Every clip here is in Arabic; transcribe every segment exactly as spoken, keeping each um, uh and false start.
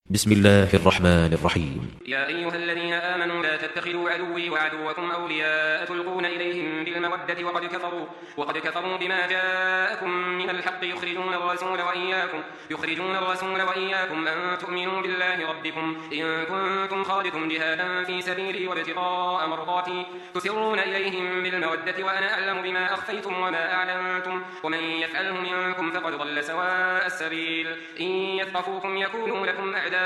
بسم الله الرحمن الرحيم. يا أيها الذين آمنوا لا تتخذوا عدوي وعدوكم أولياء تلقون إليهم بالمودة وقد كفروا وقد كفروا بما جاءكم من الحق يخرجون الرسول وإياكم يخرجون الرسول وإياكم أن تؤمنوا بالله ربكم إن كنتم خالدتم جهادا في سبيلي وابتغاء مرضاتي تسرون إليهم بالمودة وأنا أعلم بما أخفيتم وما أعلنتم ومن يفعله منكم فقد ضل سواء السبيل إن يثقفوكم يكونوا لكم أعداء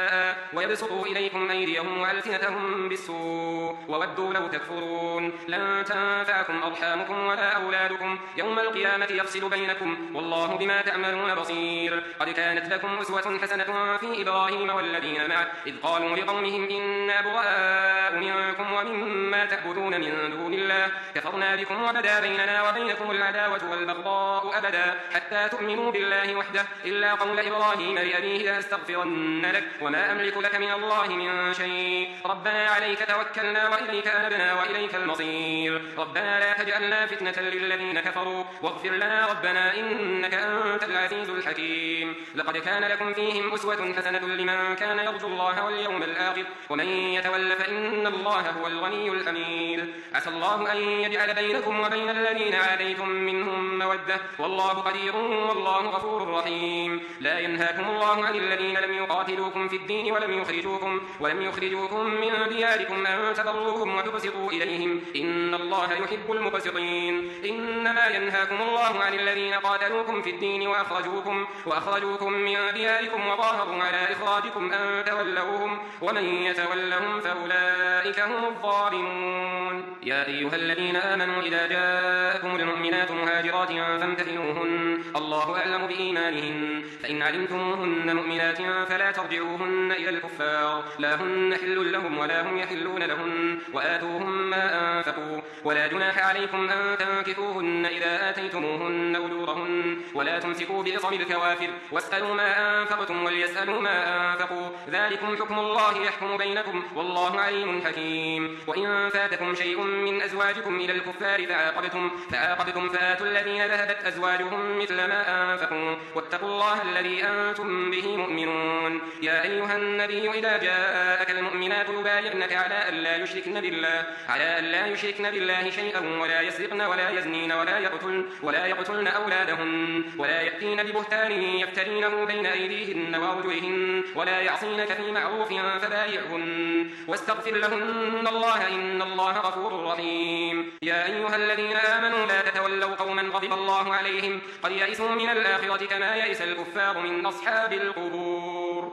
ويبسطوا إليكم أيديهم وألسنتهم بالسوء وودوا لو تكفرون لن تنفعكم أرحامكم ولا أولادكم يوم القيامة يفصل بينكم والله بما تعملون بصير. قد كانت لكم أسوة حسنة في إبراهيم والذين معه إذ قالوا لقومهم إنا براء منكم ومما تعبدون من دون الله كفرنا بكم وبدا بيننا وبينكم العداوة والبغضاء أبدا حتى تؤمنوا بالله وحده إلا قول إبراهيم لأبيه لأستغفرن لك وما أملك لك من الله من شيء ربنا عليك توكلنا وإليك أنبنا وإليك المصير ربنا لا تجعلنا فتنة للذين كفروا واغفر لنا ربنا إنك أنت العزيز الحكيم. لقد كان لكم فيهم أسوة حسنة لمن كان يرجو الله واليوم الآخر ومن يتول فإن الله هو الغني الحميد. عسى الله أن يجعل بينكم وبين الذين عاديتم منهم مودة والله قدير والله غفور رحيم. لا ينهاكم الله عن الذين لم يقاتلوكم في الدين ولم يخرجوكم ولم يخرجوكم من دياركم أن تبروهم وتقسطوا إليهم إن الله يحب المقسطين. إنما ينهاكم الله عن الذين قاتلوكم في الدين وأخرجوكم وأخرجوكم من دياركم وظاهروا على إخراجكم أن تولوهم ومن يتولهم فأولئك هم الظالمون. يا أيها الذين آمنوا إذا جاءكم المؤمنات مهاجرات فامتثلوهن الله أعلم بإيمانهن فإن علمتموهن مؤمنات فلا ترجعوهن إلى الكفار لا هن حل لهم ولا هم يحلون لهن وآتوهم ما أنفقوا ولا جناح عليكم أن تنكثوهن إذا آتيتموهن أجورهن ولا تمسكوا بعصم الكوافر واسألوا ما أنفقتم وليسألوا ما أنفقوا ذلكم حكم الله يحكم بينكم والله عليم حكيم. وإن فاتكم شيء من أزواجكم إلى الكفار فعاقبتم فعاقبتم فآتوا الذين ذهبت أزواجهم مثل ما أنفقوا واتقوا الله الذي أنتم به مؤمنون. يا أيها النبي إذا جاءك المؤمنات يبايعنك على أن لا يشركن بالله على أن لا يشركن بالله شيئا ولا يسرقن ولا يزنين ولا يقتلن ولا يقتلن أولادهن ولا يأتين ببهتان يفترينه بين أيديهن وأرجلهن ولا يعصينك في معروف فبايعهن واستغفر لهن الله إن الله غفور رحيم. يا أيها الذين آمنوا لا تتولوا قوما غضب الله عليهم قد يئسوا من الآخرة كما يئس الكفار من أصحاب القبور.